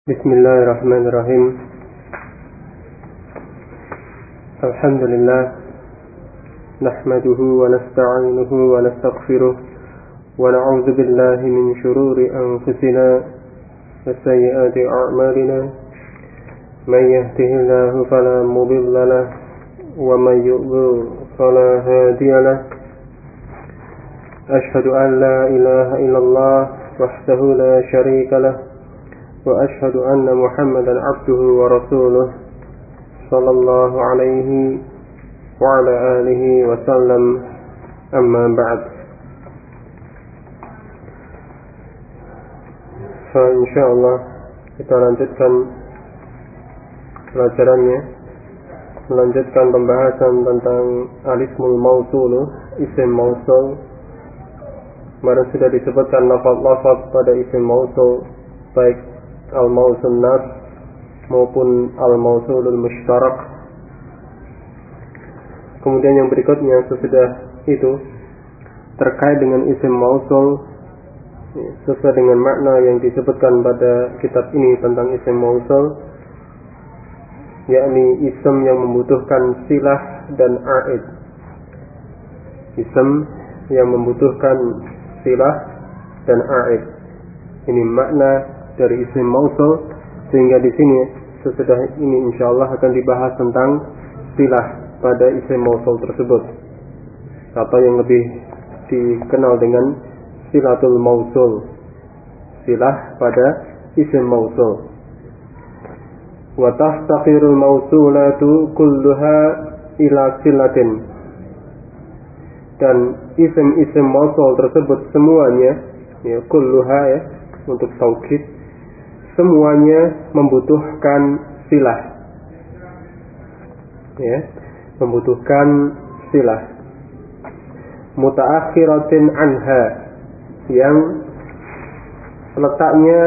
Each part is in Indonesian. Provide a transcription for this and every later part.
Bismillahirrahmanirrahim. Alhamdulillah. Nahmaduhu wa nasta'inuhu wa nastaghfiruh wa na'udzu billahi min shururi anfusina wa sayyiati a'malina. Man yahdihillahu fala mudilla lahu wa man yudlil fala hadiya lahu. Ashhadu an la ilaha illallah wahdahu la syarika lahu وأشهد أن محمدا عبده ورسوله صلى الله عليه وعلى آله وسلم أما بعد فإنشاءالله kita lanjutkan pelajarannya, melanjutkan pembahasan tentang al-ismul mausul, isim mausul. Kemarin sudah disebutkan lafaz-lafaz pada isim mausul, baik al-mausul nas maupun al-mausulul mushtarak. Kemudian yang berikutnya sesudah itu terkait dengan isim mausul sesuai dengan makna yang disebutkan pada kitab ini tentang isim mausul, yakni isim yang membutuhkan silah dan a'id. Isim yang membutuhkan silah dan a'id. Ini makna dari isim mausul, sehingga di sini sesudah ini insyaallah akan dibahas tentang silah pada isim mausul tersebut, atau yang lebih dikenal dengan silatul mausul, silah pada isim mausul. Wa taftaqirul mausulatu kulluha ila silatin, dan isim-isim mausul tersebut semuanya, ya kulluha ya untuk taukid, semuanya membutuhkan silah, ya, membutuhkan silah. Mutaakhiratin anha, yang letaknya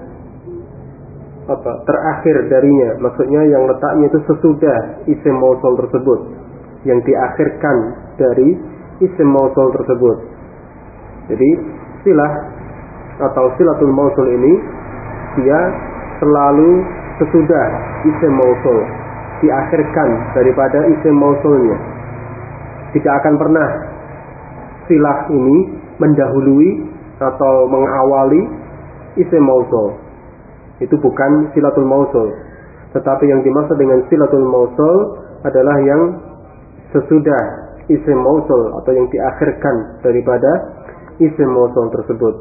terakhir darinya, maksudnya yang letaknya itu sesudah isim mausul tersebut, yang diakhirkan dari isim mausul tersebut. Jadi silah atau silatul mausul ini dia selalu sesudah isim mausul, diakhirkan daripada isim mausulnya. Tidak akan pernah silah ini mendahului atau mengawali isim mausul. Itu bukan silatul mausul. Tetapi yang dimaksud dengan silatul mausul adalah yang sesudah isim mausul atau yang diakhirkan daripada isim mausul tersebut.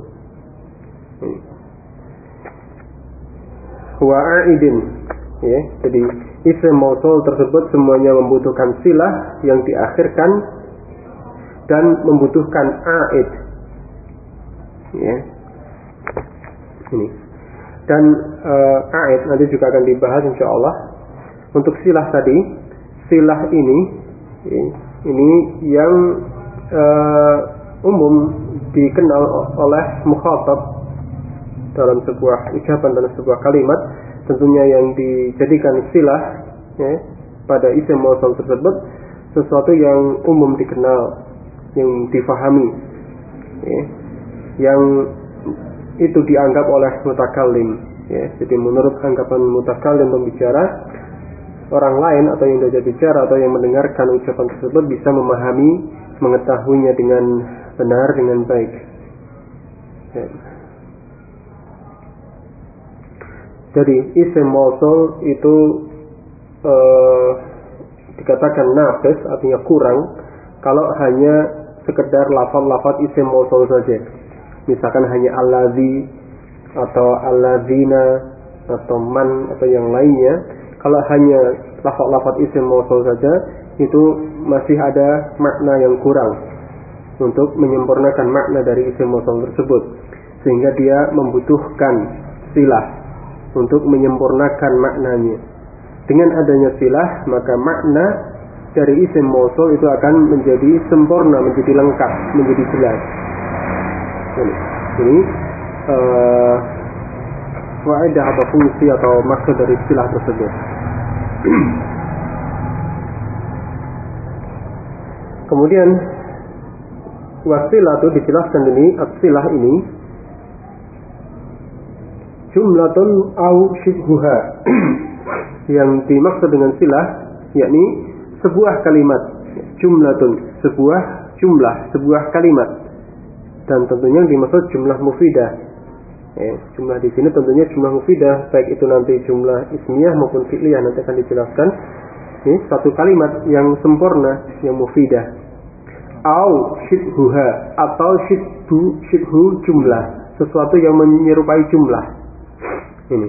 Wa'idin, ya, jadi isim mausul tersebut semuanya membutuhkan silah yang diakhirkan dan membutuhkan a'id, ya. Ini dan a'id nanti juga akan dibahas insyaallah. Untuk silah tadi, silah ini, ya, ini yang umum dikenal oleh mukhatab dalam sebuah ucapan, dalam sebuah kalimat, tentunya yang dijadikan silah, ya, pada isim mausul tersebut sesuatu yang umum dikenal, yang difahami, ya, yang itu dianggap oleh mutakallim, ya. Jadi menurut anggapan mutakallim, pembicara, orang lain atau yang diajak bicara atau yang mendengarkan ucapan tersebut bisa memahami, mengetahuinya dengan benar, dengan baik, ya. Jadi isim mausul itu dikatakan naqis, artinya kurang, kalau hanya sekedar lafaz-lafaz isim mausul saja. Misalkan hanya allazi atau alladzina atau man atau yang lainnya. Kalau hanya lafaz-lafaz isim mausul saja, itu masih ada makna yang kurang untuk menyempurnakan makna dari isim mausul tersebut, sehingga dia membutuhkan silah untuk menyempurnakan maknanya. Dengan adanya silah, maka makna dari isim mausul itu akan menjadi sempurna, menjadi lengkap, menjadi jelas. Ini faedah atau fungsi atau maksud dari silah tersebut. Kemudian wasilah itu dijelaskan ini, as-silah ini jumlatun au syibhuha. Yang dimaksud dengan silah yakni sebuah kalimat, jumlatun sebuah jumlah, sebuah kalimat. Dan tentunya yang dimaksud jumlah mufidah. Jumlah di sini tentunya jumlah mufidah, baik itu nanti jumlah ismiyah maupun fi'liyah, nanti akan dijelaskan. Ini satu kalimat yang sempurna, yang mufidah. Au syibhuha, atau syibhu jumlah, sesuatu yang menyerupai jumlah. Ini.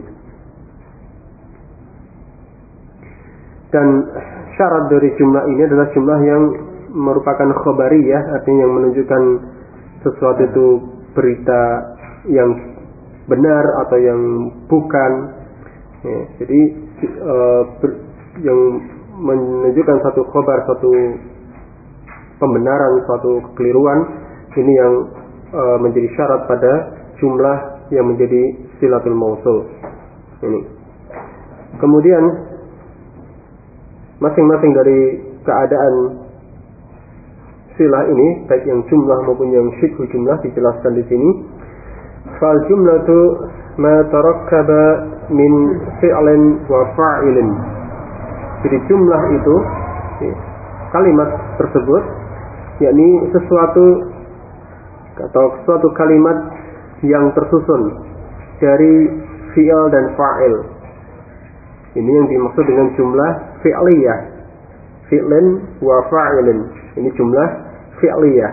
Dan syarat dari jumlah ini adalah jumlah yang merupakan khobariyah, artinya yang menunjukkan sesuatu itu berita yang benar atau yang bukan. Jadi yang menunjukkan satu khobar, satu pembenaran, suatu kekeliruan, ini yang menjadi syarat pada jumlah yang menjadi silatul mausul. Ini. Kemudian masing-masing dari keadaan silah ini, baik yang jumlah maupun yang syibhu jumlah, dijelaskan di sini. Fal jumlatu ma tarakkaba min fi'lin wa fa'ilin. Jadi jumlah itu, kalimat tersebut, yakni sesuatu atau suatu kalimat yang tersusun dari fi'il dan fa'il. Ini yang dimaksud dengan jumlah fi'liyah, fi'lin wa fa'ilin. Ini jumlah fi'liyah.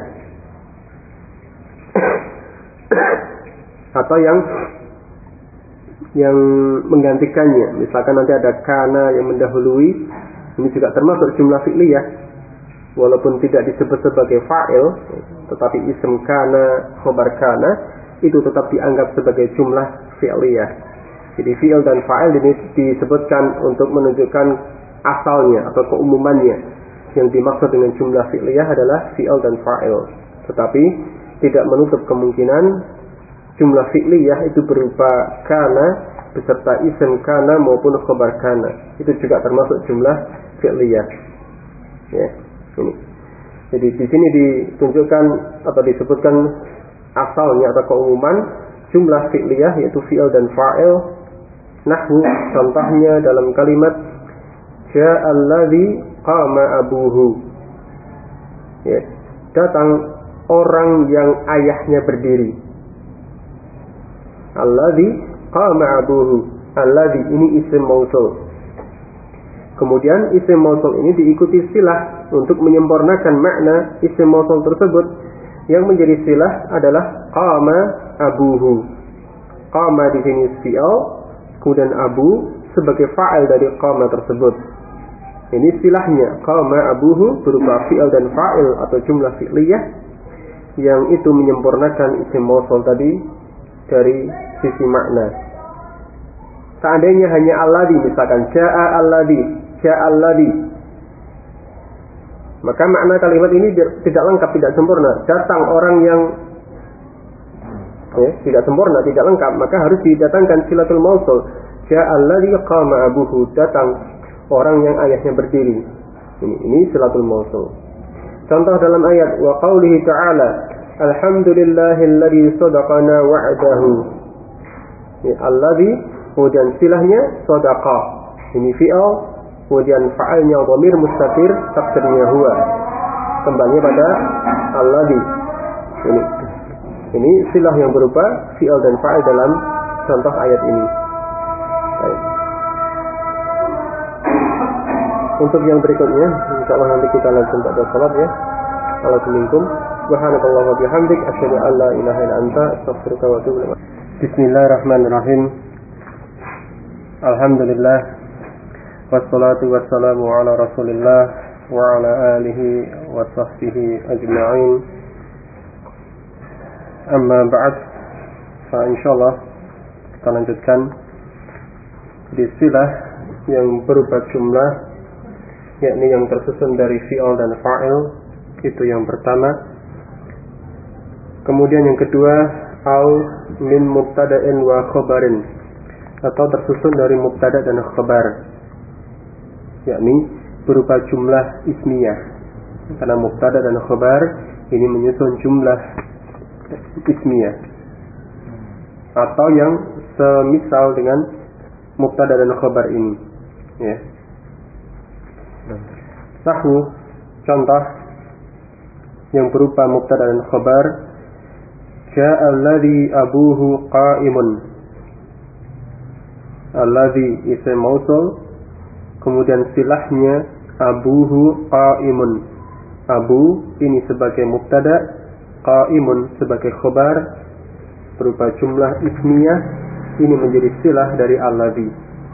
Atau yang menggantikannya. Misalkan nanti ada kana yang mendahului, ini juga termasuk jumlah fi'liyah. Walaupun tidak disebut sebagai fa'il, tetapi ism kana, khobar kana, itu tetap dianggap sebagai jumlah fi'liyah. Jadi fi'il dan fa'il ini disebutkan untuk menunjukkan asalnya atau keumumannya. Yang dimaksud dengan jumlah fi'liyah adalah fi'il dan fa'il. Tetapi tidak menutup kemungkinan jumlah fi'liyah itu berupa kana beserta ism kana maupun khobar kana. Itu juga termasuk jumlah fi'liyah. Ya, ini. Jadi di sini ditunjukkan atau disebutkan asalnya atau keumuman jumlah fi'liyah, yaitu fi'il dan fa'il. Nahwu, contohnya dalam kalimat ja'alladzi qama abuhu. Ya, datang orang yang ayahnya berdiri. Alladzi qama abuhu. Alladzi ini isim mausul. Kemudian isim mausul ini diikuti silah untuk menyempurnakan makna isim mausul tersebut. Yang menjadi silah adalah qama abuhu. Qama di sini fi'il, kemudian abu sebagai fa'il dari qama tersebut. Ini silahnya, qama abuhu berupa fi'il dan fa'il atau jumlah fi'liyah yang itu menyempurnakan isim mausul tadi dari sisi makna. Seandainya hanya alladzi, misalkan ja'a alladzi, maka makna kalimat ini tidak lengkap, tidak sempurna. Datang orang yang tidak sempurna, tidak lengkap, maka harus didatangkan silatul mausul. Ja'alladzi qama abuhu, datang orang yang ayahnya berdiri. Ini silatul mausul. Contoh dalam ayat wa qaulihi ta'ala alhamdulillahilladzi sadaqana wa'dahu. Alladzi, kemudian silahnya sadaqa. Ini fi'il, kemudian fa'ilnya dhamir mustatir, takdirnya huwa. Kembali pada alladzi. Ini silah yang berupa fi'il dan fa'il dalam contoh ayat ini. Baik. Untuk yang berikutnya, insyaallah nanti kita langsung pada salat ya. Assalamualaikum subhanallahi wa bihamdik asyhadu an la ilaha illa anta astaghfiruka wa atubu ilaik. Bismillahirrahmanirrahim. Alhamdulillah wassalatu wassalamu ala Rasulillah wa ala alihi wa sahbihi ajma'in. Amma ba'd, insyaallah kita lanjutkan di silah yang berupa jumlah, yakni yang tersusun dari fi'il dan fa'il. Itu yang pertama. Kemudian yang kedua, au min mubtada'in wa khabarin, atau tersusun dari mubtada dan khabar, yakni berupa jumlah ismiyah. Karena mubtada dan khabar ini menyusun jumlah ismiyah. Atau yang semisal dengan mubtada dan khabar ini, ya. Nahwu, contoh yang berupa mubtada dan khabar, ja'a alladhi abuhu qa'imun. Alladhi isim mausul, kemudian silahnya abuhu qa'imun. Abu ini sebagai mubtada, qa'imun sebagai khabar, berupa jumlah ismiyah, ini menjadi silah dari alladhi.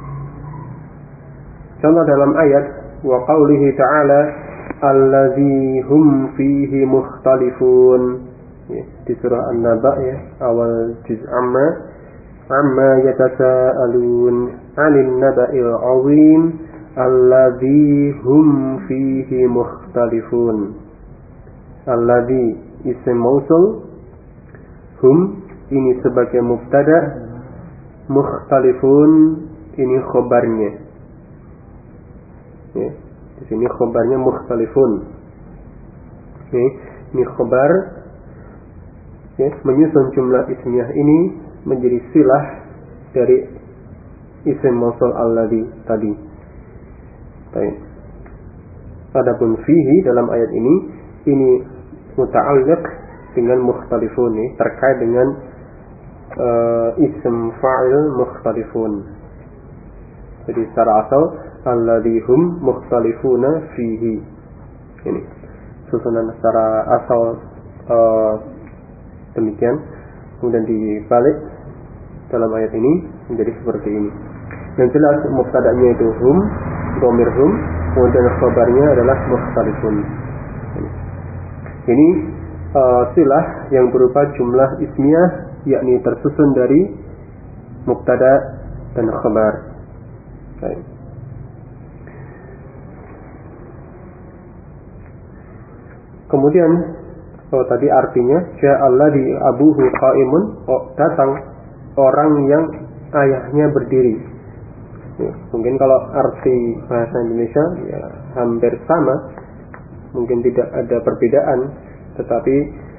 Contoh dalam ayat wa qawlihi ta'ala alladhi hum fihi mukhtalifun, ya, di surah An-Naba, ya, awal juz amma yatasaalun 'anil naba'il 'azim alladhi hum fihi mukhtalifun. Alladhi isim mausul, hum ini sebagai mubtada, mukhtalifun ini khobarnya, ya, di sini khobarnya mukhtalifun, ya, ini khobar, ya, menyusun jumlah ismiyah ini menjadi silah dari isim mausul alladhi tadi. Baik. Adapun fihi dalam ayat ini muta'alliq dengan mukhtalifun, ya, terkait dengan isim fa'il mukhtalifun. Jadi secara asal alladhi hum mukhtalifuna fihi. Ini susunan secara asal demikian. Kemudian dibalik dalam ayat ini menjadi seperti ini. Yang jelas mubtada'nya itu hum, dhamir hum, kemudian khabarnya adalah mukhtalifun. Ini silah yang berupa jumlah ismiyah, yakni tersusun dari mubtada dan khabar. Baik. Kemudian tadi artinya ja'alladhi abuhu qa'imun, datang orang yang ayahnya berdiri. Ya, mungkin kalau arti bahasa Indonesia ya hampir sama, mungkin tidak ada perbedaan, tetapi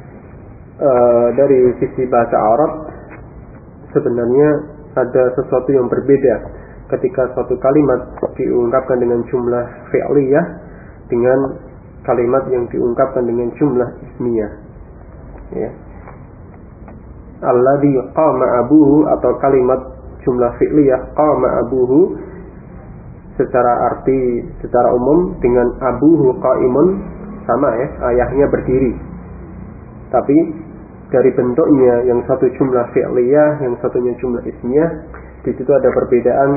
dari sisi bahasa Arab sebenarnya ada sesuatu yang berbeda ketika suatu kalimat diungkapkan dengan jumlah fi'liyah dengan kalimat yang diungkapkan dengan jumlah ismiyah, ya. Alladhi qama abuhu, atau kalimat jumlah fi'liyah qama abuhu secara arti secara umum dengan abuhu qa'imun sama, ya, ayahnya berdiri. Tapi dari bentuknya, yang satu jumlah fi'liyah, yang satunya jumlah ismiyah, di situ ada perbedaan,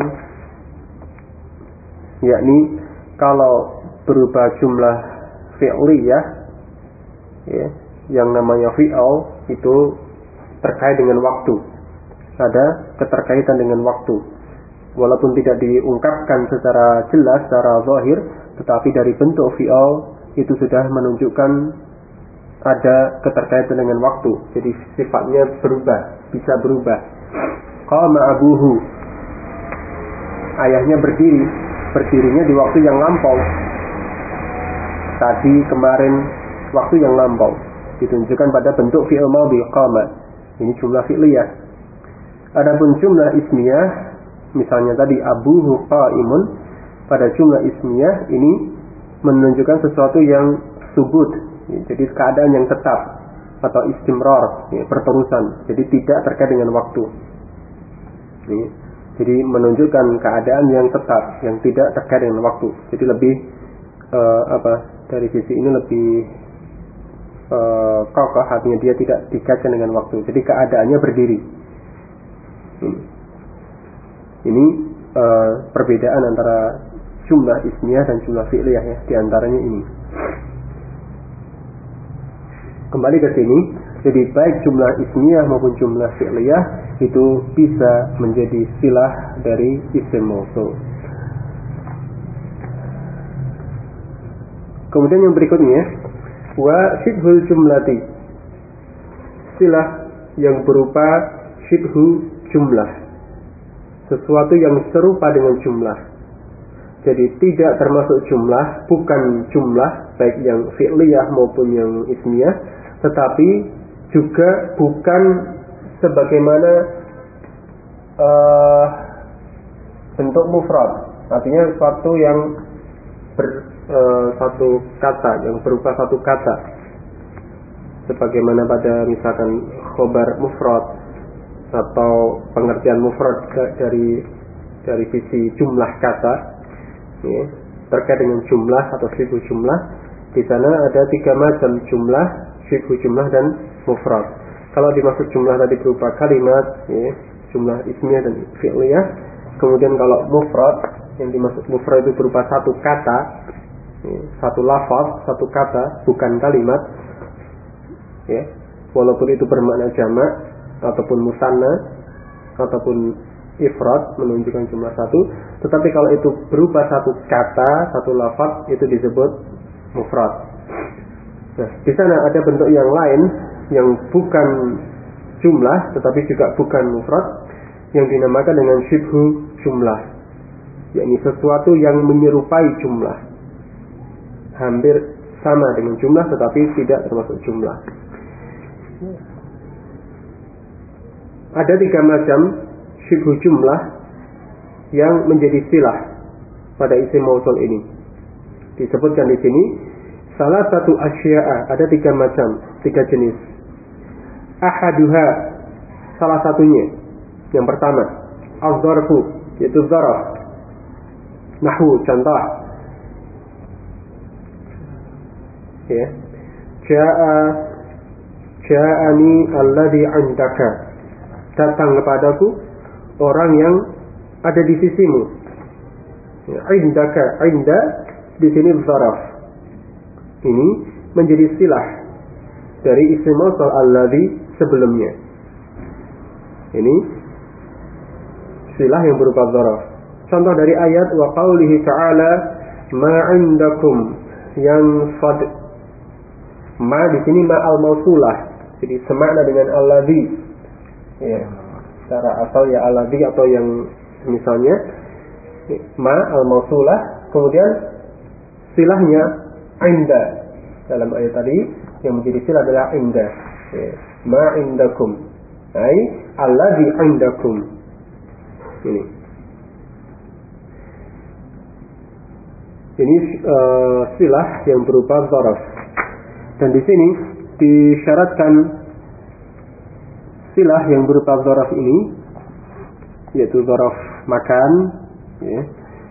yakni kalau berupa jumlah fi'liyah, ya, yang namanya fi'al itu terkait dengan waktu, ada keterkaitan dengan waktu, walaupun tidak diungkapkan secara jelas, secara zahir, tetapi dari bentuk fi'al itu sudah menunjukkan ada keterkaitan dengan waktu. Jadi sifatnya berubah, bisa berubah. Qama abuhu, ayahnya berdiri, berdirinya di waktu yang lampau, tadi, kemarin, waktu yang lampau, ditunjukkan pada bentuk fi'il madhi qama. Ini jumlah fi'liyah. Adapun jumlah ismiyah, misalnya tadi abuhu qa'imun, pada jumlah ismiyah ini menunjukkan sesuatu yang subut, jadi keadaan yang tetap, atau istimrar, ya, berterusan, jadi tidak terkait dengan waktu, ya. Jadi menunjukkan keadaan yang tetap, yang tidak terkait dengan waktu. Jadi lebih dari sisi ini lebih kokoh, artinya dia tidak dikaitkan dengan waktu. Jadi keadaannya berdiri. Ini perbedaan antara jumlah ismiyah dan jumlah fi'liyah, ya, di antaranya ini. Kembali ke sini, jadi baik jumlah ismiyah maupun jumlah fi'liyah itu bisa menjadi silah dari isim mausul. Kemudian yang berikutnya, wa syibhul jumlati, silah yang berupa syibhu jumlah, sesuatu yang serupa dengan jumlah. Jadi tidak termasuk jumlah, bukan jumlah, baik yang fi'liyah maupun yang ismiyah, tetapi juga bukan sebagaimana bentuk mufrad, artinya suatu yang satu kata, yang berupa satu kata, sebagaimana pada misalkan khobar mufrad atau pengertian mufrad dari sisi jumlah kata, ya, terkait dengan jumlah atau sifat jumlah. Di sana ada 3 macam jumlah, sifat jumlah dan mufrad. Kalau dimaksud jumlah tadi berupa kalimat, ya, jumlah ismiyah dan fi'liyah. Kemudian kalau mufrad, yang dimaksud mufrad itu berupa satu kata, ya, satu lafaz, satu kata, bukan kalimat, ya, walaupun itu bermakna jamak ataupun musanna ataupun ifrad, menunjukkan jumlah satu. Tetapi kalau itu berupa satu kata, satu lafaz, itu disebut mufrad. Nah, di sana ada bentuk yang lain yang bukan jumlah tetapi juga bukan mufrad, yang dinamakan dengan syibhu jumlah, yakni sesuatu yang menyerupai jumlah, hampir sama dengan jumlah tetapi tidak termasuk jumlah. Ada 3 macam syibhu jumlah yang menjadi silah pada isim mausul ini. Disebutkan di sini salah satu asya'a, ada 3 macam, 3 jenis. Ahaduha, salah satunya, yang pertama, az-zarfu, yaitu zaraf. Nahwu, contoh, ya, ja'ani alladhi 'indaka, datang kepadaku orang yang ada di sisimu. Ya, 'indaka, 'inda di sini zaraf. Ini menjadi silah dari isim mausul alladhi sebelumnya. Ini silah yang berupa zaraf. Contoh dari ayat wa qaulihi ta'ala ma 'indakum yang fad. Ma di sini ma al-mausulah. Jadi semakna dengan alladhi. Ya, secara asal ya alladhi atau yang misalnya ma al-mausulah, kemudian silahnya inda. Dalam ayat tadi yang menjadi silah adalah inda. Ya, ma indakum, ai alladhi indakum. Ini silah yang berupa zaraf. Dan di sini disyaratkan silah yang berupa zaraf ini, yaitu zaraf makan, ya,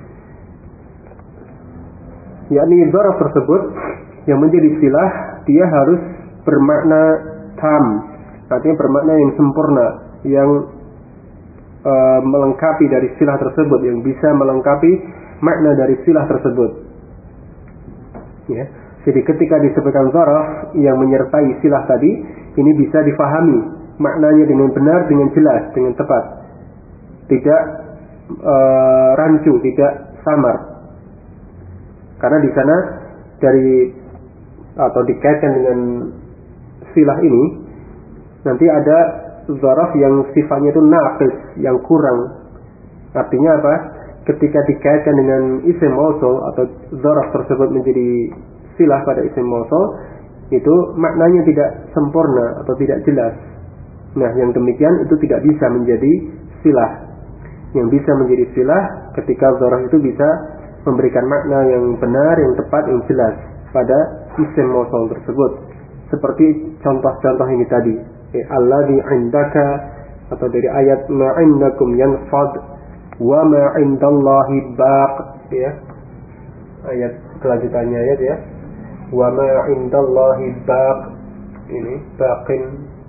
yakni zaraf tersebut yang menjadi silah dia harus bermakna tam, artinya bermakna yang sempurna, yang melengkapi dari silah tersebut, yang bisa melengkapi makna dari silah tersebut, ya. Jadi ketika disebutkan zaraf yang menyertai silah tadi, ini bisa difahami maknanya dengan benar, dengan jelas, dengan tepat, tidak rancu, tidak samar. Karena di sana dari atau dikaitkan dengan silah ini nanti ada zaraf yang sifatnya itu naqis, yang kurang. Artinya apa? Ketika dikaitkan dengan isim mausul atau zaraf tersebut menjadi silah pada isim mausul, itu maknanya tidak sempurna atau tidak jelas. Nah, yang demikian itu tidak bisa menjadi silah. Yang bisa menjadi silah ketika zaraf itu bisa memberikan makna yang benar, yang tepat, yang jelas pada isim mausul tersebut. Seperti contoh-contoh ini tadi, alladhi 'indaka, atau dari ayat ma 'indakum yanfad wa ma 'indallahi baq, ya. Ayat kelanjutannya ayat, ya. Wa ma 'indallahi baq, ini baqin.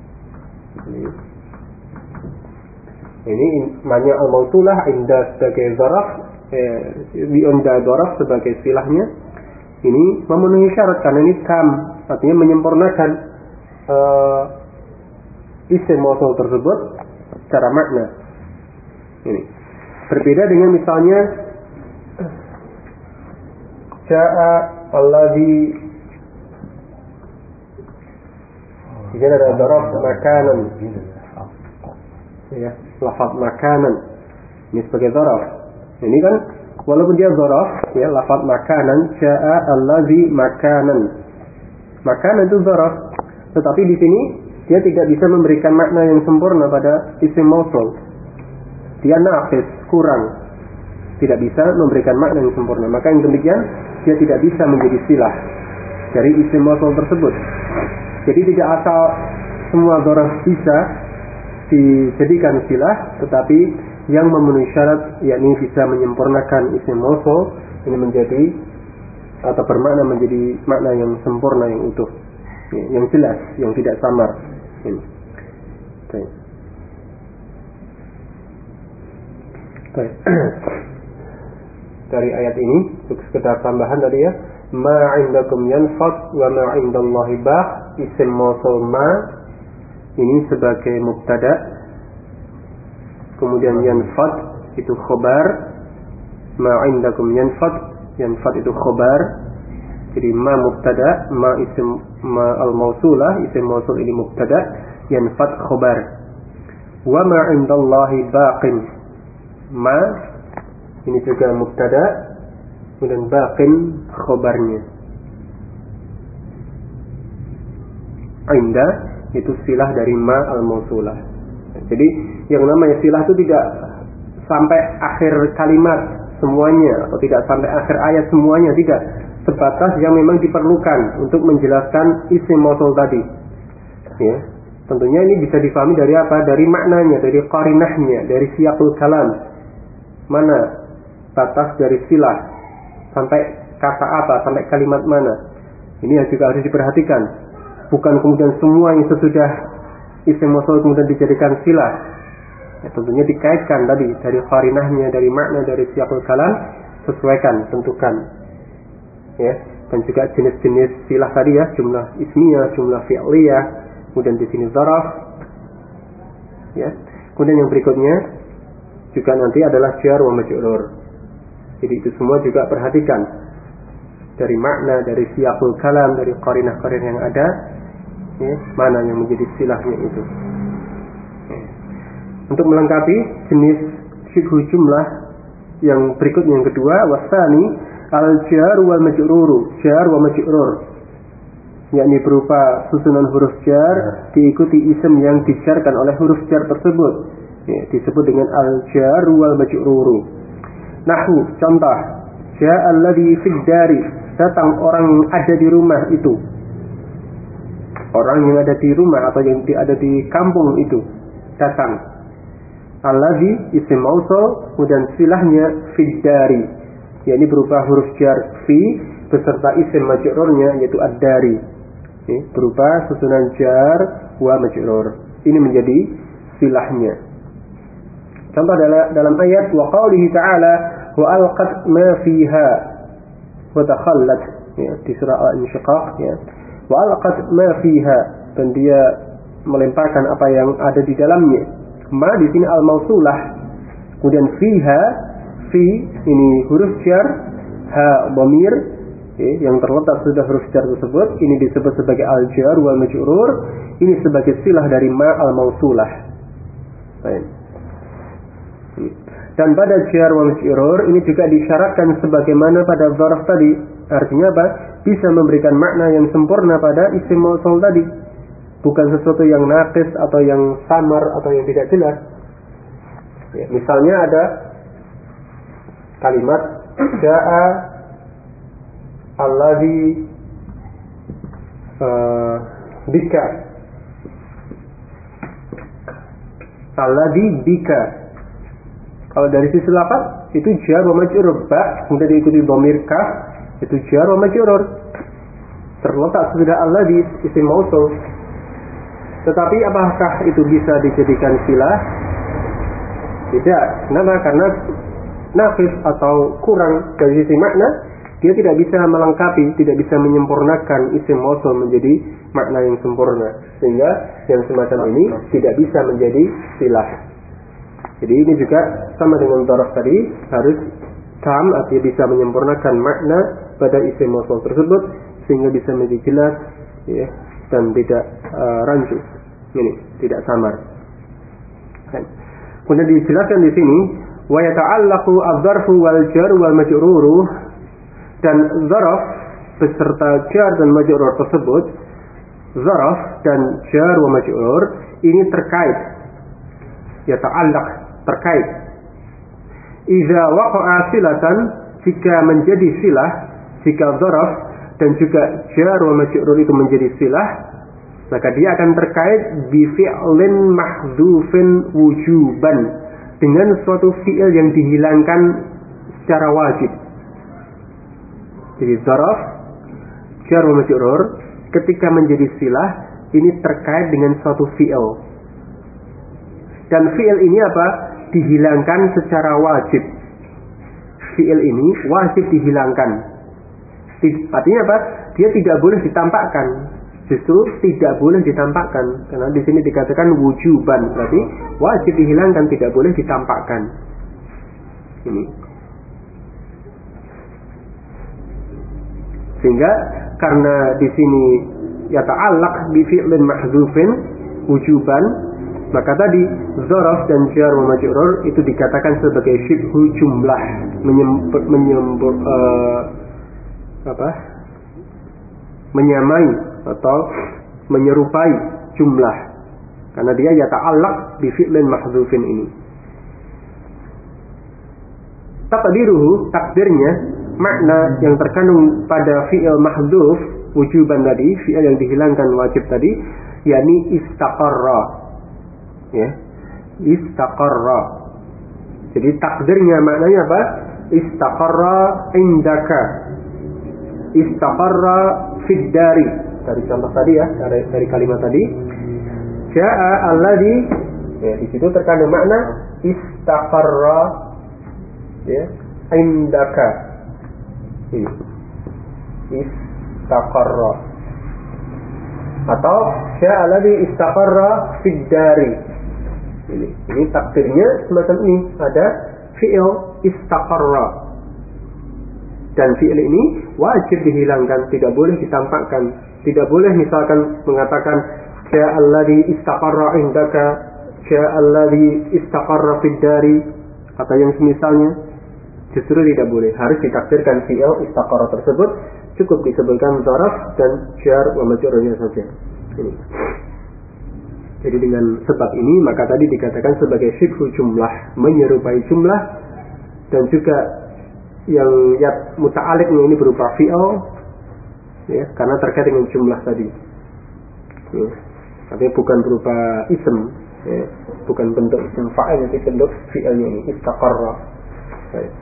Ini makna al-mausulah inda sebagai zaraf, inda zaraf sebagai silahnya. Ini memenuhi syarat karena ini tam, artinya menyempurnakan isim mausul tersebut secara makna. Ini berbeda dengan misalnya ja'a alladhi, di sini ada zaraf makanan, ya, lafaz makanan ini sebagai zaraf. Ini kan walaupun dia zaraf, ya, lafaz makanan, ja'a alladhi makanan, makanan itu zaraf, tetapi di sini dia tidak bisa memberikan makna yang sempurna pada isim mausul. dia naqis, kurang, tidak bisa memberikan makna yang sempurna. Maka yang demikian dia tidak bisa menjadi silah dari isim mausul tersebut. Jadi tidak asal semua dzaraf bisa dijadikan silah, tetapi yang memenuhi syarat yakni bisa menyempurnakan isim mausul ini menjadi atau bermakna menjadi makna yang sempurna, yang utuh, yang jelas, yang tidak samar. Ini. Baik. Dari ayat ini sekedar tambahan tadi ya, ma 'indakum yanfad wa ma 'indallahi baq. Isim mausul ma ini sebagai mubtada, kemudian yanfad itu khobar, ma 'indakum yanfad, yanfad itu khobar. Jadi ma mubtada, ma isim ma al-mausulah, isim mausul ini mubtada, yanfad khobar. Wa ma 'indallahi baqin, ma ini juga mubtada, kemudian baqin khobarnya. Inda itu silah dari ma al-mausulah. Jadi yang namanya silah itu tidak sampai akhir kalimat semuanya, atau tidak sampai akhir ayat semuanya, tidak. Sebatas yang memang diperlukan untuk menjelaskan isim mausul tadi. Ya, tentunya ini bisa difahami dari apa? Dari maknanya, dari qarinahnya, dari siyaqul kalam. Mana batas dari silah, sampai kata apa, sampai kalimat mana. Ini juga harus diperhatikan. Bukan kemudian semua yang sesudah isim mausul kemudian dijadikan silah. Ya, tentunya dikaitkan tadi dari qarinahnya, dari makna, dari siyaqul kalam, sesuaikan, tentukan. Ya, dan juga jenis-jenis silah tadi ya, jumlah ismiyah, jumlah fi'liyah, kemudian di sini dzaraf. Ya. Kemudian yang berikutnya juga nanti adalah jar wa majrur. Jadi itu semua juga perhatikan dari makna, dari siyaqul kalam, dari qarinah-qarinah yang ada, ya, mana yang menjadi silahnya itu. Ya. Untuk melengkapi jenis syibhu jumlah yang berikutnya, yang kedua, wasani al-jar wal majrur, jar wa majrur, yakni berupa susunan huruf jar diikuti isim yang dijarkan oleh huruf jar tersebut, ya, disebut dengan al-jar wal majrur. Nahu, contoh, ja'a alladhi fid dari, datang orang yang ada di rumah itu, orang yang ada di rumah atau yang ada di kampung itu datang. Alladhi isim mausul, kemudian silahnya fid dari, yakni berupa huruf jar fi beserta isim majrurnya yaitu ad-dari, berupa susunan jar wa majrur. Ini menjadi silahnya. Contoh dalam ayat wa qaulihi ta'ala wa alqat ma fiha wa takhallat, ya, di surah Al-Insyiqaq, ya. Wa alqat ma fiha, dan dia melemparkan apa yang ada di dalamnya. Ma di sini al-mausulah. Kemudian fiha, fi ini huruf jar, ha dhamir, ya, yang terletak sudah huruf jar tersebut, ini disebut sebagai al-jar wal majrur. Ini sebagai silah dari ma al-mausulah. Baik. Dan pada jar wa majrur ini juga disyaratkan sebagaimana pada dzaraf tadi. Artinya apa? Bisa memberikan makna yang sempurna pada isim mausul tadi. Bukan sesuatu yang naqis atau yang samar atau yang tidak jelas. Ya, misalnya ada kalimat ja'a alladhi bika, alladhi bika. Kalau dari sisi lafaz itu jar wa majrur, ba kemudian diikuti dhamir kaf, itu jar wa majrur. Terletak sudah alladhi isim mausul. Tetapi apakah itu bisa dijadikan silah? Tidak. Kenapa? Karena naqis atau kurang dari sisi makna, dia tidak bisa melengkapi, tidak bisa menyempurnakan isim mausul menjadi makna yang sempurna. Sehingga yang semacam ini tidak bisa menjadi silah. Jadi ini juga sama dengan dzaraf tadi, harus tam, artinya bisa menyempurnakan makna pada isim mausul tersebut sehingga bisa menjadi jelas, ya, dan tidak rancu. Ini tidak samar. Kemudian dijelaskan di sini wa yata'allaqu adz-dzarfu wal jar wal majrur, dan dzaraf beserta jar dan majrur tersebut, dzaraf dan jar wa majrur ini terkait, yata'allaq terkait Idza waqa'a silatan, jika menjadi silah, jika dzaraf dan juga jar wa majrur itu menjadi silah, maka dia akan terkait bi fi'lin mahdhufin wujuban, dengan suatu fi'il yang dihilangkan secara wajib. Jadi dzaraf, jar wa majrur ketika menjadi silah ini terkait dengan suatu fi'il. Dan fi'il ini apa? Dihilangkan secara wajib. Fi'il ini wajib dihilangkan. Artinya apa? Dia tidak boleh ditampakkan. Justru tidak boleh ditampakkan. Karena di sini dikatakan wujuban, berarti wajib dihilangkan, tidak boleh ditampakkan. Ini. Sehingga karena di sini yata'allaq bi fi'lin mahdzufin wujuban, maka tadi dzaraf dan jar wa majrur itu dikatakan sebagai syibhu jumlah, menyamai atau menyerupai jumlah, karena dia yata'allaq bi fi'lin mahdzufin ini. Taqdiruhu, takdirnya, makna yang terkandung pada fi'il mahdzuf wujuban tadi, fi'il yang dihilangkan wajib tadi, yakni istaqarra. Ya, istaqarra. Jadi takdirnya maknanya apa? Istaqarra indaka, istaqarra fid dari. Dari contoh tadi ya, dari kalimat tadi. Ja'a alladhi, ya, di situ terkandung makna istaqarra, ya, indaka. Ini istaqarra. Atau ja'a alladhi istaqarra fid dari. Ini takdirnya semacam ini, ada fi'il istaqarra, dan fi'il ini wajib dihilangkan, tidak boleh ditampakkan. Tidak boleh misalkan mengatakan ja'alladzi istaqarra indaka, ja'alladzi istaqarra fid dari, atau yang semisalnya. Justru tidak boleh, harus ditakdirkan fi'il istaqarra tersebut, cukup disebutkan dzaraf dan jar wa majrurnya saja. Ini. Jadi dengan sebab ini maka tadi dikatakan sebagai syibhu jumlah, menyerupai jumlah, dan juga yang muta'alliqnya ini berupa fi'il, ya, karena terkait dengan jumlah tadi. Ya, artinya bukan berupa ism, ya, bukan bentuk ism fa'il, tapi bentuk fi'ilnya ini istaqarra. Baik.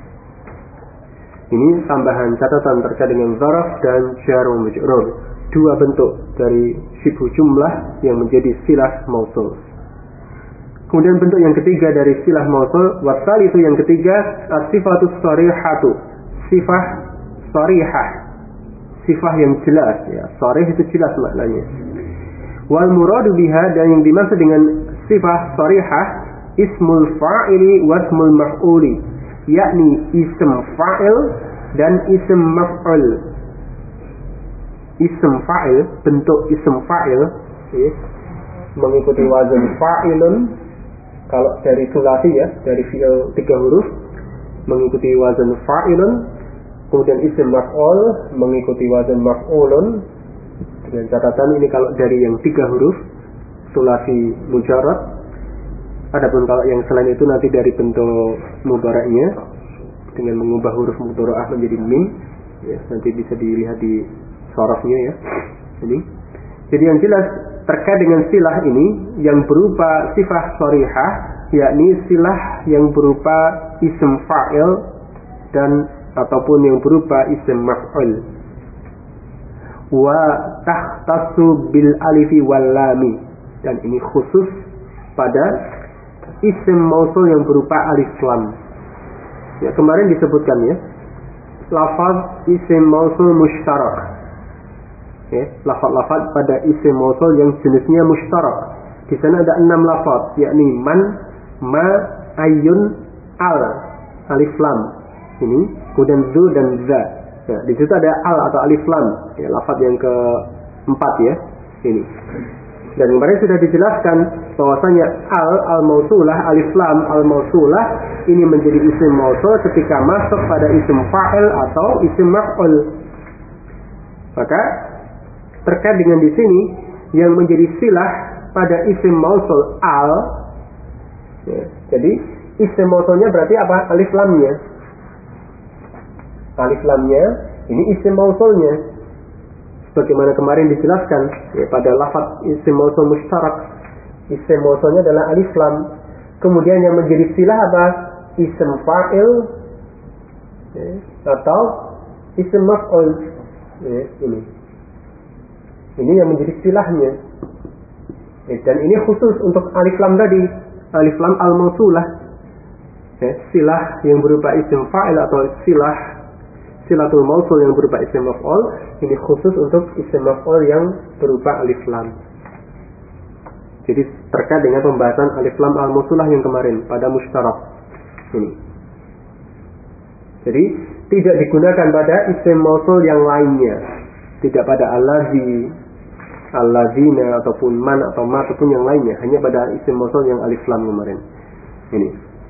Ini tambahan catatan terkait dengan dzaraf dan jar wa majrur. Dua bentuk dari syibhu jumlah yang menjadi silah mausul. Kemudian bentuk yang ketiga dari silah mausul, wasal itu yang ketiga, as-sifatus sharihatu, sifah sharihah, sifah yang jelas, ya. Sharih itu jelas maknanya. Wal muradu biha, dan yang dimaksud dengan sifah sharihah, ismul fa'ili wasmul maf'uli, yakni ism fa'il dan ism maf'ul. Ism fa'il, bentuk ism fa'il, ya, mengikuti wazan fa'ilun. Kalau dari sulasi, ya, dari fi'il 3 huruf mengikuti wazan fa'ilun. Kemudian ism maf'ul mengikuti wazan maf'ulun. Dengan catatan ini kalau dari yang 3 huruf sulasi mujarrad. Adapun kalau yang selain itu nanti dari bentuk mudhari'nya dengan mengubah huruf mudhari'ah menjadi mim, ya, nanti bisa dilihat di sorofnya, ya. Jadi yang jelas terkait dengan silah ini yang berupa sifah sharihah, yakni silah yang berupa ism fa'il dan ataupun yang berupa ism maf'ul. Wa tahtassu bil alifi wal lami, dan ini khusus pada ism mausul yang berupa alif lam. Ya, kemarin disebutkan, ya, lafaz ism mausul mushtarak. Ya, lafaz-lafaz pada isim mausul yang jenisnya mushtarak. Di sana ada 6 lafaz, yakni man, ma, ayun, al, alif lam. Ini, kemudian zu dan za. Ya, di situ ada al atau alif lam, ya, lafaz yang keempat, ya. Ini. Dan kemarin sudah dijelaskan bahwasanya al-mausulah, alif lam al-mausulah ini menjadi isim mausul ketika masuk pada isim fa'il atau isim maf'ul. Maka terkait dengan di sini yang menjadi silah pada isim mausul al, ya, jadi isim mausulnya berarti apa? Alif lamnya. Alif lamnya ini isim mausulnya. Sebagaimana kemarin dijelaskan ya, pada lafaz isim mausul mustarak, isim mausulnya adalah alif lam. Kemudian yang menjadi silah apa? Isim fa'il ya, atau isim maf'ul ya, ini yang menjadi silahnya ya, dan ini khusus untuk alif lam tadi, alif lam al-mausulah ya, silah yang berupa isim fa'il atau silatul mausul yang berupa isim maf'ul, ini khusus untuk isim maf'ul yang berupa alif lam. Jadi terkait dengan pembahasan alif lam al-mausulah yang kemarin pada mustarak ini. Jadi tidak digunakan pada isim mausul yang lainnya, tidak pada allazi, allazina ataupun man atau ma ataupun yang lainnya, hanya pada isim mausul yang alif lam kemarin. Ini.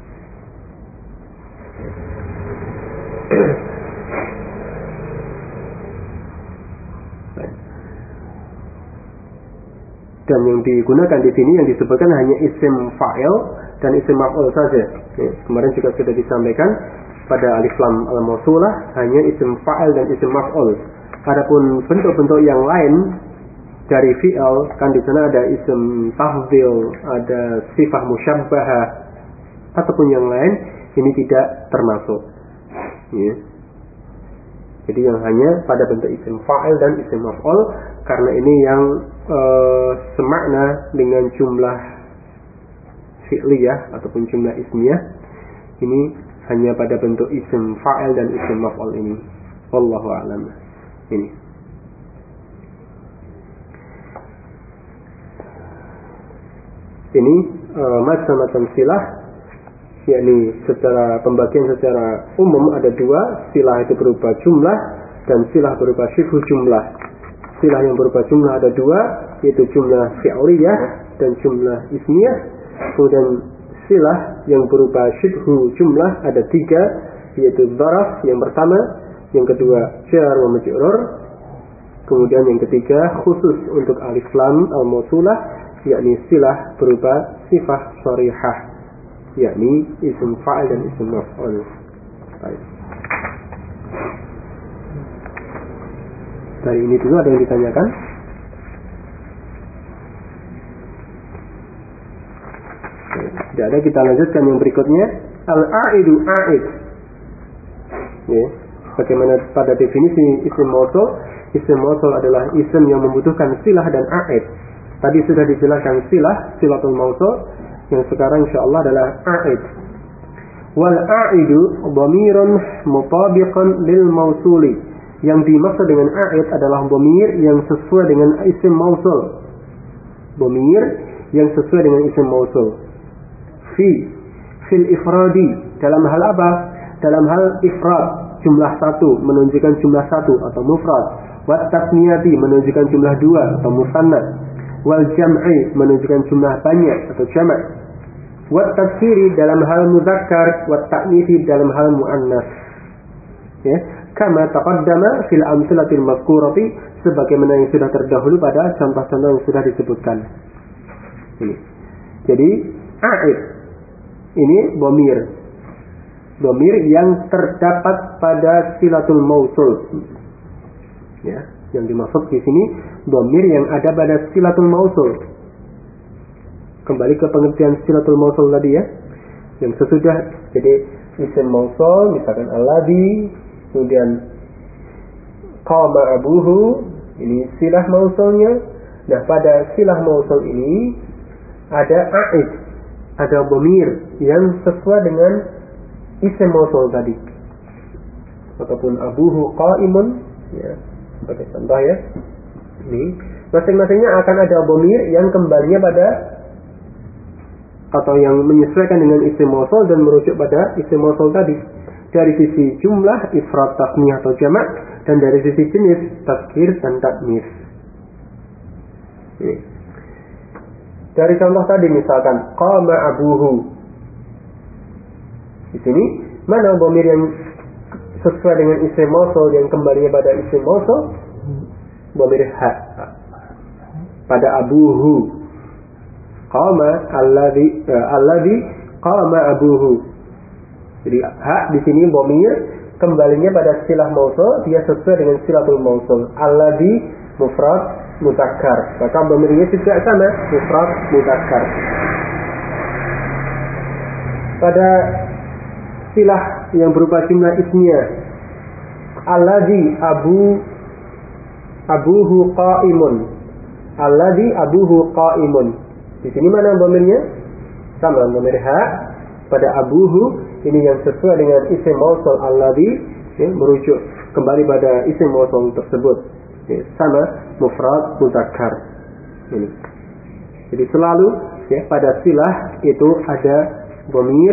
Dan yang digunakan di sini yang disebutkan hanya isim fa'il dan isim maf'ul saja. Ya, kemarin juga sudah disampaikan pada alif lam al-mausulah hanya isim fa'il dan isim maf'ul. Adapun bentuk-bentuk yang lain dari fi'il kan di sana ada isim tafdhil, ada sifah musyabbahah ataupun yang lain, ini tidak termasuk. Ya. Jadi yang hanya pada bentuk isim fa'il dan isim maf'ul, karena ini yang semakna dengan jumlah fi'liyah ataupun jumlah ismiyah, ini hanya pada bentuk isim fa'il dan isim maf'ul ini. Wallahu a'lam. Ini macam-macam silah, yakni secara pembagian secara umum ada dua, silah itu berupa jumlah dan silah berupa syibhu jumlah. Silah yang berupa jumlah ada dua, yaitu jumlah fi'liyah dan jumlah ismiyah. Kemudian silah yang berupa syibhu jumlah ada tiga, yaitu dzaraf yang pertama, yang kedua jar wa majrur, kemudian yang ketiga khusus untuk alif lam al-mausulah, yakni silah berupa sifah sharihah, yakni isim fa'il dan isim maf'ul. Baik. Dari ini dulu ada yang ditanyakan? Tidak ada, kita lanjutkan yang berikutnya. Al-a'idu a'id. Ya, bagaimana pada definisi isim mausul? Isim mausul adalah isim yang membutuhkan silah dan a'id. Tadi sudah dijelaskan silatul mausul. Yang sekarang insyaallah adalah a'id. Wal a'idu dhamirun mutabiqan lil mausuli. Yang dimaksud dengan a'id adalah dhamir yang sesuai dengan isim mausul. Dhamir yang sesuai dengan isim mausul. Fil ifradi, dalam hal apa? Dalam hal ifrad, jumlah satu, menunjukkan jumlah satu atau mufrad. Wat tasniyati, menunjukkan jumlah dua atau musanna. Wal jam'i, menunjukkan jumlah banyak atau jamak. Wat tadhkiri, dalam hal muzakkar. Wat ta'nifi, dalam hal muannas. Ya, kama taqaddama fil amsalatil mazkurati, sebagaimana yang sudah terdahulu pada contoh-contoh yang sudah disebutkan. Ini. Jadi a'id ini dhamir yang terdapat pada silatul mausul. Ya, yang dimaksud di sini dhamir yang ada pada silatul mausul. Kembali ke pengertian silatul mausul tadi ya, yang sesudah. Jadi isim mausul misalkan alladhi, kemudian qama abuhu, ini silah mausulnya. Nah, pada silah mausul ini ada a'id, ada dhamir yang sesuai dengan isim mausul tadi. Ataupun abuhu qa'imun, ya, sebagai contoh ya. Ini masing-masingnya akan ada dhamir yang kembalinya pada atau yang menyesuaikan dengan isim mausul dan merujuk pada isim mausul tadi. Dari sisi jumlah, ifrad, tasniyah atau jamak, dan dari sisi jenis, tazkir dan taknis. Ini. Dari contoh tadi misalkan qama abuhu. Di sini mana dhamir yang sesuai dengan isim mausul yang kembalinya pada isim mausul? Dhamir ha. Pada abuhu. Qama alladhi qama abuhu. Jadi hak di sini dhamir kembalinya pada silah mausul, dia sesuai dengan silatul mausul. Alladzi mufrad mudzakkar. Maka dhamirnya juga sama, mufrad mudzakkar. Pada silah yang berupa jumlah ismiyah, alladzi abuhu qa'imun. Alladzi abuhu qa'imun. Di sini mana dhamirnya? Sama, dhamir ha pada abuhu ini yang sesuai dengan isim mausul alladzi, ya, merujuk kembali pada isim mausul tersebut. Ya, sama mufrad mudzakkar. Ini. Jadi selalu ya pada silah itu ada dhamir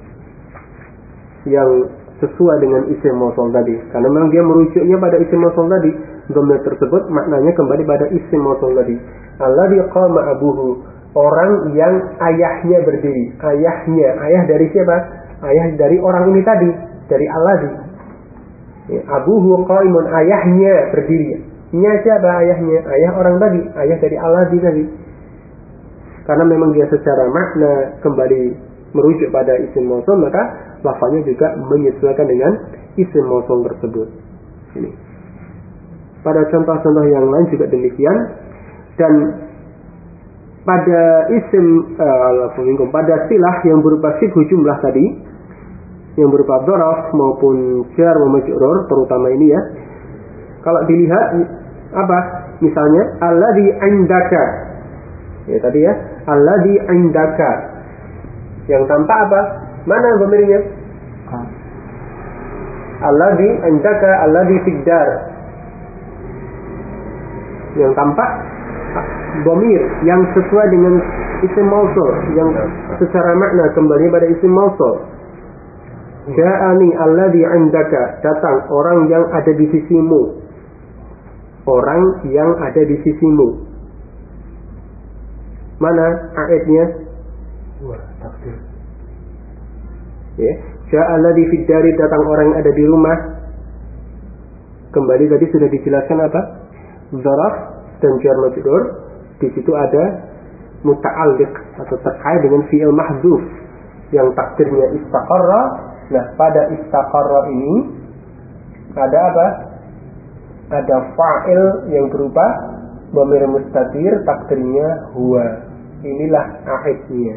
yang sesuai dengan isim mausul tadi. Karena memang dia merujuknya pada isim mausul tadi. Dhamir tersebut maknanya kembali pada isim mausul tadi. Alladzi qama abuhu, orang yang ayahnya berdiri. Ayah dari siapa? Ayah dari orang ini tadi, dari alladzi. Ya, abuhu qaimun, ayahnya berdiri. Nya siapa ayahnya? Ayah orang tadi, ayah dari alladzi tadi. Karena memang dia secara makna kembali merujuk pada isim mausul, maka lafaznya juga menyesuaikan dengan isim mausul tersebut. Ini. Pada contoh-contoh yang lain juga demikian. Dan pada isim pada silah yang berupa sifhu jumlah tadi, yang berupa dzaraf maupun jar wa majrur, terutama ini ya. Kalau dilihat apa? Misalnya alladzi indaka. Ya tadi ya, alladzi indaka. Yang tampak apa? Mana dhamirnya? Alladzi indaka, alladzi fid dar. Yang tampak dhamir yang sesuai dengan isim mausul, yang secara makna kembali pada isim mausul. Ja'ani alladzi indaka, datang orang yang ada di sisimu. Orang yang ada di sisimu. Mana aidnya? Takdir. Ya, ja'alladzi fid dari, datang orang yang ada di rumah. Kembali tadi sudah dijelaskan apa? Dzaraf dan jar majrur. Di situ ada muta'alliq atau terkait dengan fi'il mahdzuf yang takdirnya istaqarra. Nah, pada istaqarra ini ada apa? Ada fa'il yang berupa dhamir mustatir, takdirnya huwa. Inilah aidnya.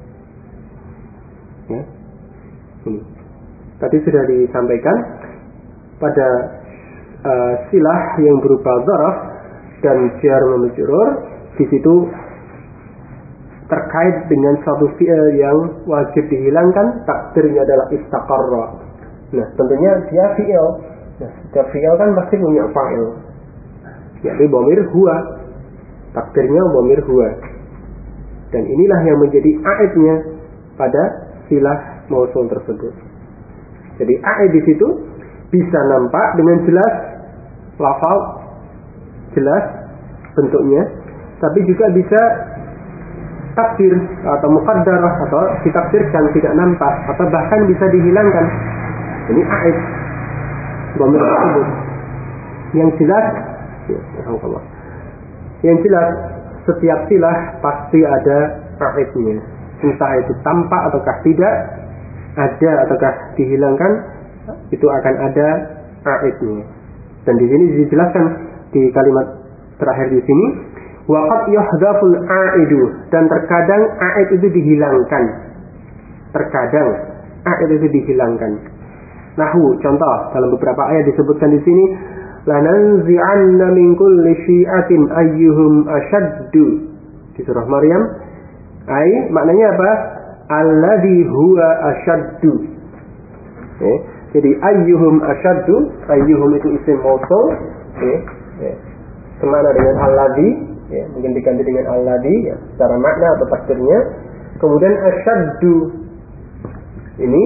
Ya. Ini. Tadi sudah disampaikan pada silah yang berupa dzaraf dan jar majrur, di situ terkait dengan satu fi'il yang wajib dihilangkan, takdirnya adalah istaqarra. Nah, tentunya dia fi'il. Nah, setiap fi'il kan pasti punya fa'il. Yaitu dhamir huwa. Takdirnya dhamir huwa. Dan inilah yang menjadi aidnya pada silah mausul tersebut. Jadi aid di situ bisa nampak dengan jelas, lafaz jelas bentuknya, tapi juga bisa takdir atau muqaddarah atau ditakdirkan tidak nampak atau bahkan bisa dihilangkan. Ini aid dhamir tersebut. Yang jelas, ya, yang jelas setiap silah pasti ada aidnya. Entah itu tampak ataukah tidak, ada ataukah dihilangkan, itu akan ada aidnya. Dan di sini dijelaskan di kalimat terakhir di sini, waqad yuhdaful aidu, dan terkadang aid itu dihilangkan. Terkadang aid itu dihilangkan. Nahwu, contoh dalam beberapa ayat disebutkan di sini, lananzi'anna min kulli syi'atin ayyuhum ashaddu. Di surah Maryam, maknanya apa? Alladzi huwa ashaddu. Jadi ayyuhum ashaddu, ayyuhum itu isim mausul, semana dengan alladzi, mungkin diganti dengan alladzi ya, secara makna atau takdirnya. Kemudian ashaddu ini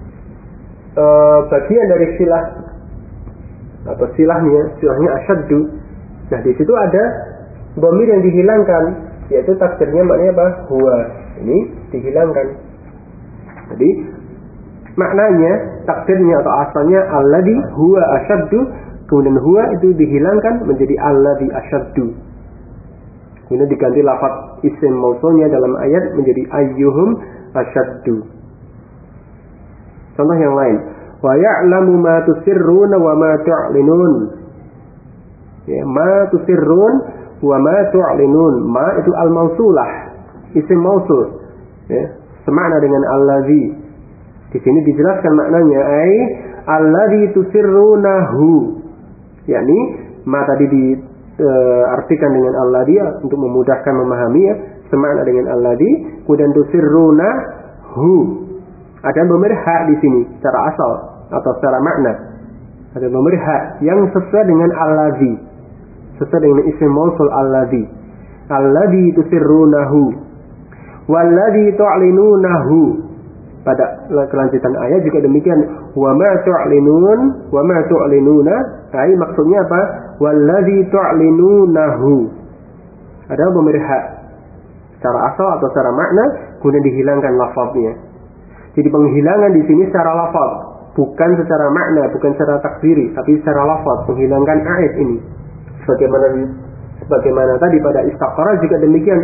bagian dari silah atau silahnya asyaddu. Nah, di situ ada dhamir yang dihilangkan, yaitu takdirnya maknanya apa? Huwa. Ini dihilangkan. Jadi maknanya takdirnya atau asalnya alladzi huwa asyaddu, kemudian huwa itu dihilangkan menjadi alladzi asyaddu. Kemudian diganti lafaz isim mausulnya dalam ayat menjadi ayyuhum asyaddu. Contoh yang lain, wa ya'lamu ma tusirruna wa ma tu'linun. Ya, ma tusirrun wa ma tu'linun. Ma itu al-mausulah, isim mausul. Ya, semakna dengan allazi. Di sini dijelaskan maknanya, ai allazi tusirrunahu. Yakni ma tadi diartikan dengan allazi untuk memudahkan memahami ya, semakna dengan allazi, kemudian tusirrunahu. Ada pemberi hak di sini secara asal atau secara makna. Ada pemberi hak yang sesuai dengan allazi, sesuai dengan isim mausul allazi. Allazi tusirrunahu wallazi tu'linunahu. Pada kelanjutan ayat juga demikian, wa ma tu'linun wa ma tu'linuna. Maksudnya apa? Wallazi tu'linunahu. Ada pemberi hak secara asal atau secara makna, kemudian dihilangkan lafaznya. Jadi penghilangan di sini secara lafaz, bukan secara makna, bukan secara takdiri, tapi secara lafaz, menghilangkan a'id ini. Sebagaimana tadi pada istaqara juga demikian.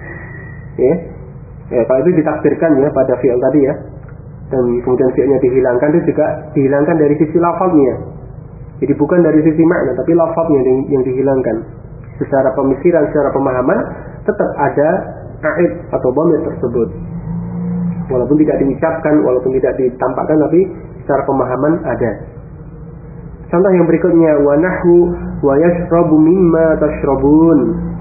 Kalau itu ditakdirkan ya pada fi'il tadi ya. Dan kemudian fi'ilnya dihilangkan, itu juga dihilangkan dari sisi lafaznya. Jadi bukan dari sisi makna, tapi lafaznya yang dihilangkan. Secara pemikiran, secara pemahaman, tetap ada a'id atau dhamir tersebut. Walaupun tidak diucapkan, walaupun tidak ditampakkan, tapi secara pemahaman ada. Contoh yang berikutnya, wa nahwu wa yashrabu mimma tashrabun.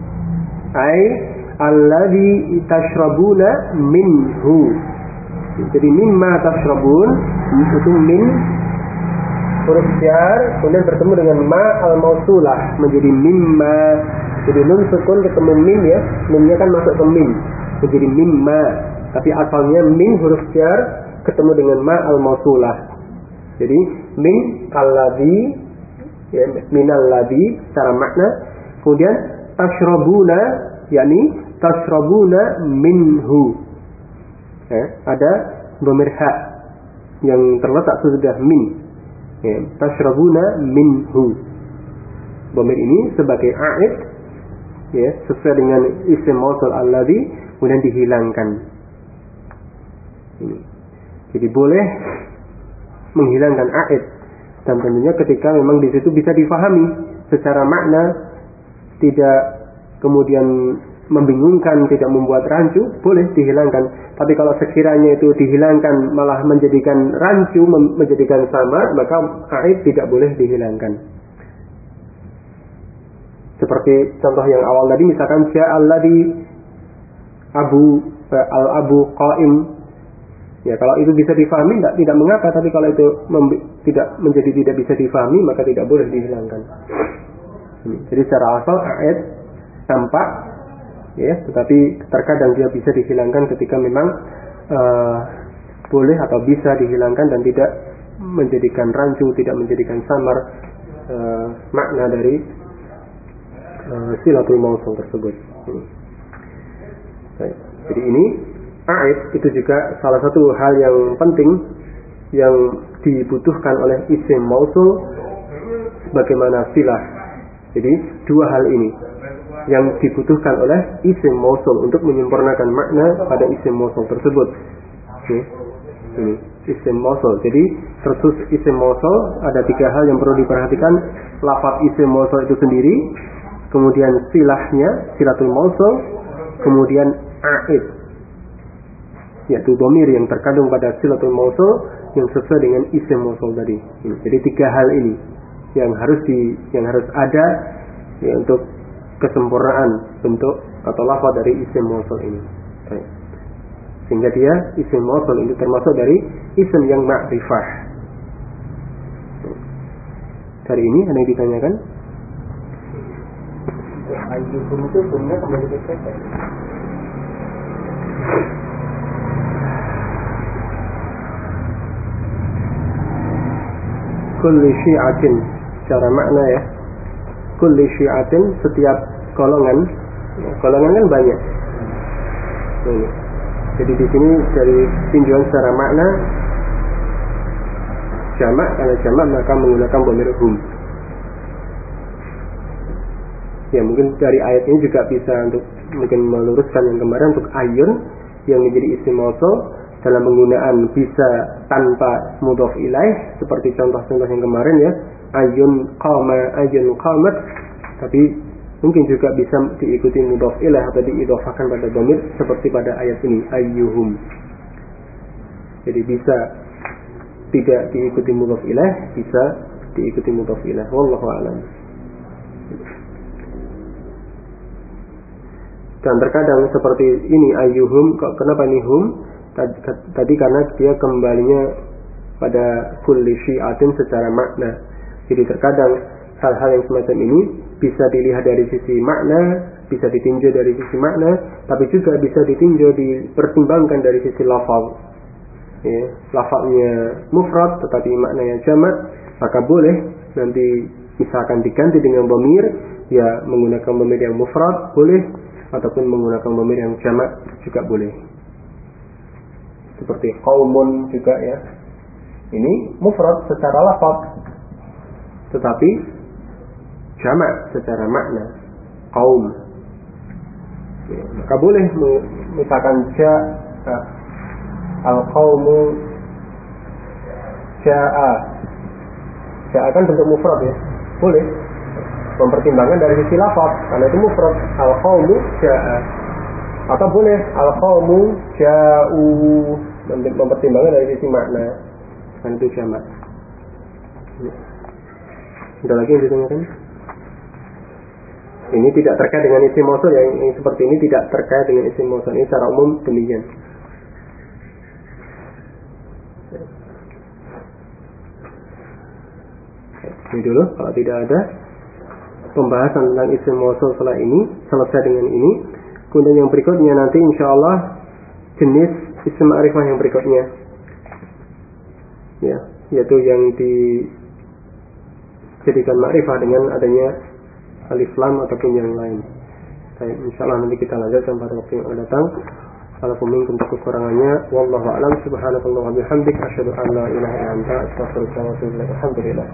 Alladzi tashrabuna minhu. Jadi mimma tashrabun itu min huruf jar kemudian bertemu dengan ma al-mausulah menjadi mimma. Jadi nun sukun ketemu mim ya. Mimnya kan masuk ke mim. Menjadi mimma. Tapi asalnya min huruf jar ketemu dengan ma al-mausulah. Jadi min alladzi ya, minal ladzi secara makna. Kemudian tashrabuna yakni tashrabuna minhu. Ada dhamir ha yang terletak sudah min. Tashrabuna minhu. Dhamir ini sebagai a'id ya, sesuai dengan isim mausul alladzi kemudian dihilangkan. Ini. Jadi boleh menghilangkan a'id dan tentunya ketika memang di situ bisa difahami secara makna, tidak kemudian membingungkan, tidak membuat rancu, boleh dihilangkan. Tapi kalau sekiranya itu dihilangkan malah menjadikan rancu, menjadikan samar, maka a'id tidak boleh dihilangkan. Seperti contoh yang awal tadi, misalkan ja'alladzi al-abu qa'im. Ya, kalau itu bisa difahami tidak mengapa, tapi kalau itu tidak bisa difahami maka tidak boleh dihilangkan. Jadi secara asal a'id tampak ya, tetapi terkadang dia bisa dihilangkan ketika memang boleh atau bisa dihilangkan dan tidak menjadikan rancu, tidak menjadikan samar makna dari silatul mausul tersebut. Jadi ini a'id itu juga salah satu hal yang penting yang dibutuhkan oleh isim mausul sebagaimana silah. Jadi dua hal ini yang dibutuhkan oleh isim mausul untuk menyempurnakan makna pada isim mausul tersebut. Ini isim mausul. Jadi tersus isim mausul ada tiga hal yang perlu diperhatikan. Lafaz isim mausul itu sendiri, kemudian silahnya, silatul mausul, kemudian a'id, yaitu dhamir yang terkandung pada silatul mausul yang sesuai dengan isim mausul tadi. Jadi tiga hal ini yang harus ada ya, untuk kesempurnaan bentuk atau lafaz dari isim mausul ini. Sehingga dia isim mausul itu termasuk dari isim yang ma'rifah. Dari ini ada yang ditanyakan? Ayyukum itu punya kembali ke siapa? Kulli syi'atin secara makna ya. Kulli syi'atin setiap golongan. Golongan kan banyak. Ini. Jadi di sini dari tinjauan secara makna jamak, karena jamak maka menggunakan dhamir hum. Ya mungkin dari ayat ini juga bisa untuk mungkin meluruskan yang kemarin untuk ayun yang menjadi isim mausul dalam penggunaan bisa tanpa mudhof ilaih seperti contoh-contoh yang kemarin ya, ayun qama, ayun qamat, tapi mungkin juga bisa diikuti mudhof ilaih atau diidhofahkan pada dhamir seperti pada ayat ini ayyuhum. Jadi bisa tidak diikuti mudhof ilaih, bisa diikuti mudhof ilaih. Wallahu a'lam. Dan terkadang seperti ini ayyuhum, kenapa ini hum? Tadi karena dia kembalinya pada kulli syi'atin secara makna. Jadi terkadang hal-hal yang semacam ini bisa dilihat dari sisi makna, bisa ditinjau dari sisi makna, tapi juga bisa ditinjau, dipertimbangkan dari sisi lafaz. Ya, lafaznya mufrad tetapi maknanya jamak, maka boleh nanti misalkan diganti dengan dhamir, ya menggunakan dhamir yang mufrad boleh, ataupun menggunakan dhamir yang jamak juga boleh. Seperti qaumun juga ya. Ini mufrad secara lafaz tetapi jamak secara makna, qaum. Ya, maka boleh misalkan al-qaumu ja'a kan bentuk mufrad ya. Boleh mempertimbangkan dari sisi lafaz karena itu mufrad, al-qaumu ja'a. Atau boleh al-qaumu ja'u, mempertimbangkan dari sisi makna karena itu jamak. Ada lagi yang ditanyakan? Ini tidak terkait dengan isim mausul, yang seperti ini tidak terkait dengan isim mausul. Ini secara umum demikian. Ini dulu, kalau tidak ada pembahasan tentang isim mausul setelah ini, selesai dengan ini. Kemudian yang berikutnya nanti insyaallah jenis isim ma'rifah yang berikutnya, ya, yaitu yang dijadikan ma'rifah dengan adanya alif lam ataupun yang lain. Baik, insyaallah nanti kita lanjutkan pada waktu yang akan datang. Kalau minkum kekurangannya, wallahu a'lam. Subhanakallahumma wa bihamdika asyhadu an la ilaha illa anta astaghfiruka wa atubu ilaik. Alhamdulillah.